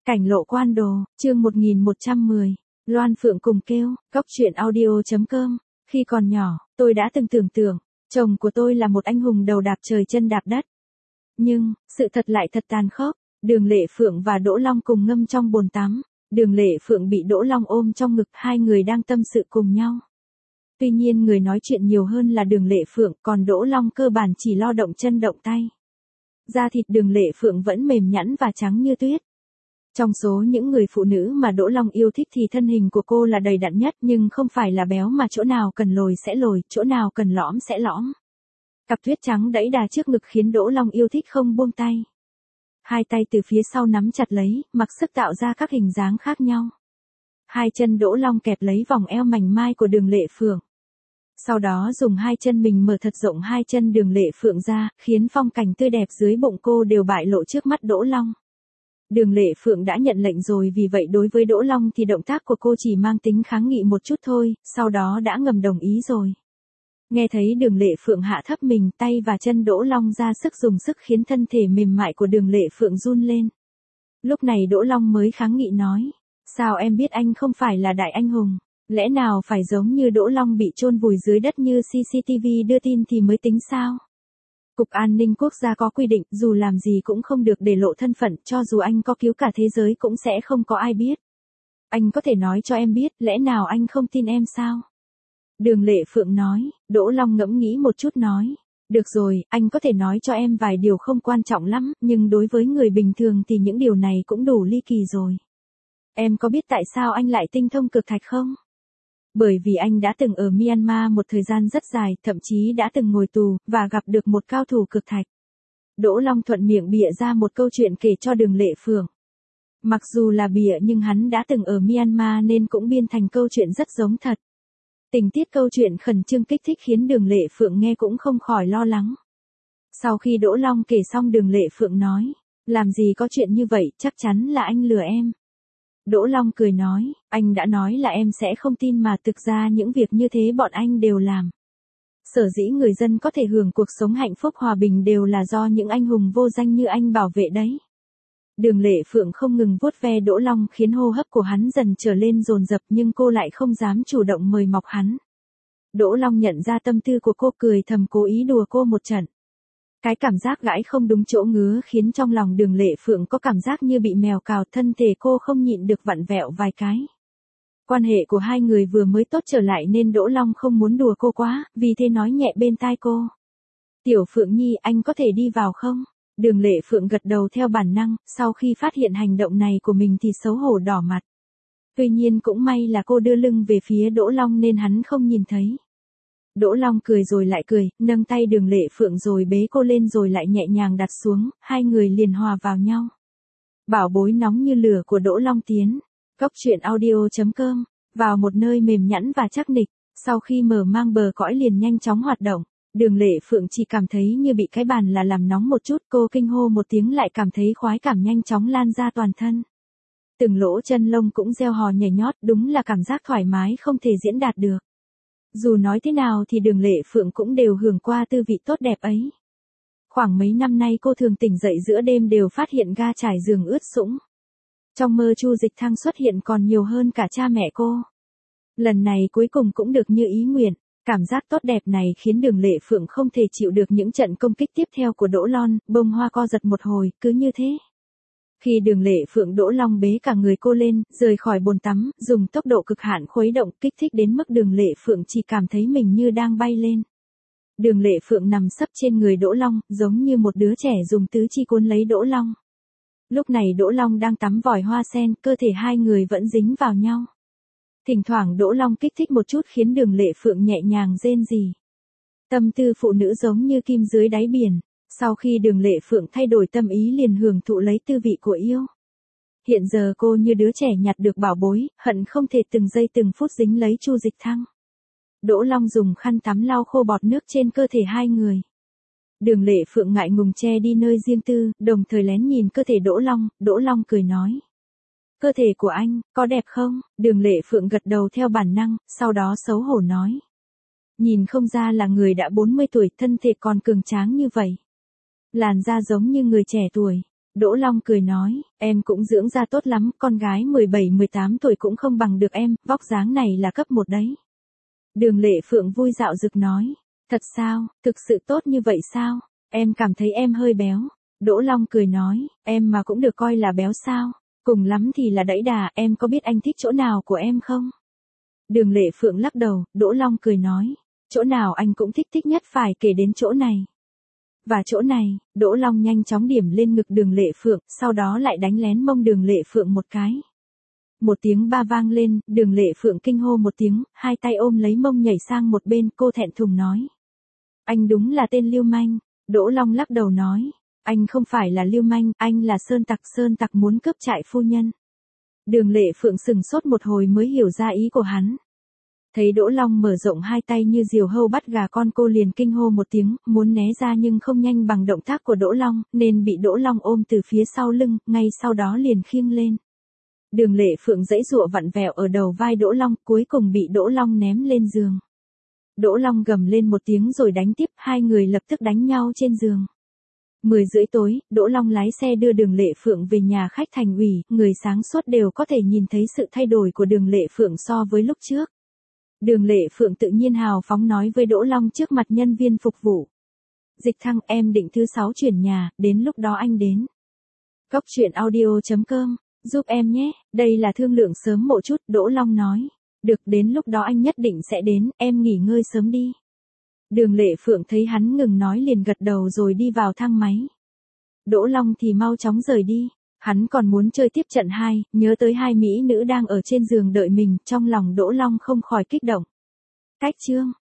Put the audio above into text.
Cảnh lộ quan đồ, chương 1110, Loan Phượng cùng kêu, Cóc truyện audio.com. Khi còn nhỏ, tôi đã từng tưởng tượng, chồng của tôi là một anh hùng đầu đạp trời chân đạp đất. Nhưng, sự thật lại thật tàn khốc. Đường Lệ Phượng và Đỗ Long cùng ngâm trong bồn tắm. Đường Lệ Phượng bị Đỗ Long ôm trong ngực, hai người đang tâm sự cùng nhau. Tuy nhiên người nói chuyện nhiều hơn là Đường Lệ Phượng, còn Đỗ Long cơ bản chỉ lo động chân động tay. Da thịt Đường Lệ Phượng vẫn mềm nhẵn và trắng như tuyết. Trong số những người phụ nữ mà Đỗ Long yêu thích thì thân hình của cô là đầy đặn nhất, nhưng không phải là béo mà chỗ nào cần lồi sẽ lồi, chỗ nào cần lõm sẽ lõm. Cặp tuyết trắng đẫy đà trước ngực khiến Đỗ Long yêu thích không buông tay. Hai tay từ phía sau nắm chặt lấy, mặc sức tạo ra các hình dáng khác nhau. Hai chân Đỗ Long kẹp lấy vòng eo mảnh mai của Đường Lệ Phượng. Sau đó dùng hai chân mình mở thật rộng hai chân Đường Lệ Phượng ra, khiến phong cảnh tươi đẹp dưới bụng cô đều bại lộ trước mắt Đỗ Long. Đường Lệ Phượng đã nhận lệnh rồi, vì vậy đối với Đỗ Long thì động tác của cô chỉ mang tính kháng nghị một chút thôi, sau đó đã ngầm đồng ý rồi. Nghe thấy Đường Lệ Phượng hạ thấp mình, tay và chân Đỗ Long ra sức dùng sức khiến thân thể mềm mại của Đường Lệ Phượng run lên. Lúc này Đỗ Long mới kháng nghị nói, sao em biết anh không phải là đại anh hùng, lẽ nào phải giống như Đỗ Long bị chôn vùi dưới đất như CCTV đưa tin thì mới tính sao? Cục An ninh Quốc gia có quy định, dù làm gì cũng không được để lộ thân phận, cho dù anh có cứu cả thế giới cũng sẽ không có ai biết. Anh có thể nói cho em biết, lẽ nào anh không tin em sao? Đường Lệ Phượng nói. Đỗ Long ngẫm nghĩ một chút nói, được rồi, anh có thể nói cho em vài điều không quan trọng lắm, nhưng đối với người bình thường thì những điều này cũng đủ ly kỳ rồi. Em có biết tại sao anh lại tinh thông cực thạch không? Bởi vì anh đã từng ở Myanmar một thời gian rất dài, thậm chí đã từng ngồi tù, và gặp được một cao thủ cực thạch. Đỗ Long thuận miệng bịa ra một câu chuyện kể cho Đường Lệ Phượng. Mặc dù là bịa nhưng hắn đã từng ở Myanmar nên cũng biên thành câu chuyện rất giống thật. Tình tiết câu chuyện khẩn trương kích thích khiến Đường Lệ Phượng nghe cũng không khỏi lo lắng. Sau khi Đỗ Long kể xong, Đường Lệ Phượng nói, làm gì có chuyện như vậy, chắc chắn là anh lừa em. Đỗ Long cười nói, anh đã nói là em sẽ không tin mà, thực ra những việc như thế bọn anh đều làm. Sở dĩ người dân có thể hưởng cuộc sống hạnh phúc hòa bình đều là do những anh hùng vô danh như anh bảo vệ đấy. Đường Lệ Phượng không ngừng vuốt ve Đỗ Long khiến hô hấp của hắn dần trở lên dồn dập, nhưng cô lại không dám chủ động mời mọc hắn. Đỗ Long nhận ra tâm tư của cô, cười thầm cố ý đùa cô một trận. Cái cảm giác gãi không đúng chỗ ngứa khiến trong lòng Đường Lệ Phượng có cảm giác như bị mèo cào, thân thể cô không nhịn được vặn vẹo vài cái. Quan hệ của hai người vừa mới tốt trở lại nên Đỗ Long không muốn đùa cô quá, vì thế nói nhẹ bên tai cô. Tiểu Phượng Nhi, anh có thể đi vào không? Đường Lệ Phượng gật đầu theo bản năng, sau khi phát hiện hành động này của mình thì xấu hổ đỏ mặt. Tuy nhiên cũng may là cô đưa lưng về phía Đỗ Long nên hắn không nhìn thấy. Đỗ Long cười rồi lại cười, nâng tay Đường Lệ Phượng rồi bế cô lên rồi lại nhẹ nhàng đặt xuống, hai người liền hòa vào nhau. Bảo bối nóng như lửa của Đỗ Long tiến. Cóc truyện audio.com, vào một nơi mềm nhẵn và chắc nịch, sau khi mở mang bờ cõi liền nhanh chóng hoạt động. Đường Lệ Phượng chỉ cảm thấy như bị cái bàn là làm nóng một chút, cô kinh hô một tiếng lại cảm thấy khoái cảm nhanh chóng lan ra toàn thân. Từng lỗ chân lông cũng reo hò nhảy nhót, đúng là cảm giác thoải mái không thể diễn đạt được. Dù nói thế nào thì Đường Lệ Phượng cũng đều hưởng qua tư vị tốt đẹp ấy. Khoảng mấy năm nay cô thường tỉnh dậy giữa đêm đều phát hiện ga trải giường ướt sũng. Trong mơ Chu Dịch Thăng xuất hiện còn nhiều hơn cả cha mẹ cô. Lần này cuối cùng cũng được như ý nguyện. Cảm giác tốt đẹp này khiến Đường Lệ Phượng không thể chịu được những trận công kích tiếp theo của Đỗ Long, bông hoa co giật một hồi, cứ như thế. Khi Đường Lệ Phượng Đỗ Long bế cả người cô lên, rời khỏi bồn tắm, dùng tốc độ cực hạn khuấy động, kích thích đến mức Đường Lệ Phượng chỉ cảm thấy mình như đang bay lên. Đường Lệ Phượng nằm sấp trên người Đỗ Long, giống như một đứa trẻ dùng tứ chi cuốn lấy Đỗ Long. Lúc này Đỗ Long đang tắm vòi hoa sen, cơ thể hai người vẫn dính vào nhau. Thỉnh thoảng Đỗ Long kích thích một chút khiến Đường Lệ Phượng nhẹ nhàng rên rỉ. Tâm tư phụ nữ giống như kim dưới đáy biển. Sau khi Đường Lệ Phượng thay đổi tâm ý liền hưởng thụ lấy tư vị của yêu. Hiện giờ cô như đứa trẻ nhặt được bảo bối, hận không thể từng giây từng phút dính lấy Chu Dịch Thăng. Đỗ Long dùng khăn tắm lau khô bọt nước trên cơ thể hai người. Đường Lệ Phượng ngại ngùng che đi nơi riêng tư, đồng thời lén nhìn cơ thể Đỗ Long cười nói. Cơ thể của anh, có đẹp không? Đường Lệ Phượng gật đầu theo bản năng, sau đó xấu hổ nói. Nhìn không ra là người đã 40 tuổi, thân thể còn cường tráng như vậy. Làn da giống như người trẻ tuổi. Đỗ Long cười nói, em cũng dưỡng ra tốt lắm, con gái 17-18 tuổi cũng không bằng được em, vóc dáng này là cấp 1 đấy. Đường Lệ Phượng vui dạo dực nói, thật sao, thực sự tốt như vậy sao, em cảm thấy em hơi béo. Đỗ Long cười nói, em mà cũng được coi là béo sao, cùng lắm thì là đẫy đà, em có biết anh thích chỗ nào của em không? Đường Lệ Phượng lắc đầu, Đỗ Long cười nói, chỗ nào anh cũng thích nhất phải kể đến chỗ này. Và chỗ này, Đỗ Long nhanh chóng điểm lên ngực Đường Lệ Phượng, sau đó lại đánh lén mông Đường Lệ Phượng một cái. Một tiếng ba vang lên, Đường Lệ Phượng kinh hô một tiếng, hai tay ôm lấy mông nhảy sang một bên, cô thẹn thùng nói. Anh đúng là tên lưu manh. Đỗ Long lắc đầu nói, anh không phải là lưu manh, anh là sơn tặc muốn cướp trại phu nhân. Đường Lệ Phượng sừng sốt một hồi mới hiểu ra ý của hắn. Thấy Đỗ Long mở rộng hai tay như diều hâu bắt gà con, cô liền kinh hô một tiếng, muốn né ra nhưng không nhanh bằng động tác của Đỗ Long, nên bị Đỗ Long ôm từ phía sau lưng, ngay sau đó liền khiêng lên. Đường Lệ Phượng giãy giụa vặn vẹo ở đầu vai Đỗ Long, cuối cùng bị Đỗ Long ném lên giường. Đỗ Long gầm lên một tiếng rồi đánh tiếp, hai người lập tức đánh nhau trên giường. 10 rưỡi tối, Đỗ Long lái xe đưa Đường Lệ Phượng về nhà khách thành ủy, người sáng suốt đều có thể nhìn thấy sự thay đổi của Đường Lệ Phượng so với lúc trước. Đường Lệ Phượng tự nhiên hào phóng nói với Đỗ Long trước mặt nhân viên phục vụ. Dịch Thăng, em định thứ 6 chuyển nhà, đến lúc đó anh đến. Cóc truyện audio.com, giúp em nhé, đây là thương lượng sớm một chút, Đỗ Long nói. Được, đến lúc đó anh nhất định sẽ đến, em nghỉ ngơi sớm đi. Đường Lệ Phượng thấy hắn ngừng nói liền gật đầu rồi đi vào thang máy. Đỗ Long thì mau chóng rời đi. Hắn còn muốn chơi tiếp trận 2, nhớ tới hai mỹ nữ đang ở trên giường đợi mình, trong lòng Đỗ Long không khỏi kích động. Cách chương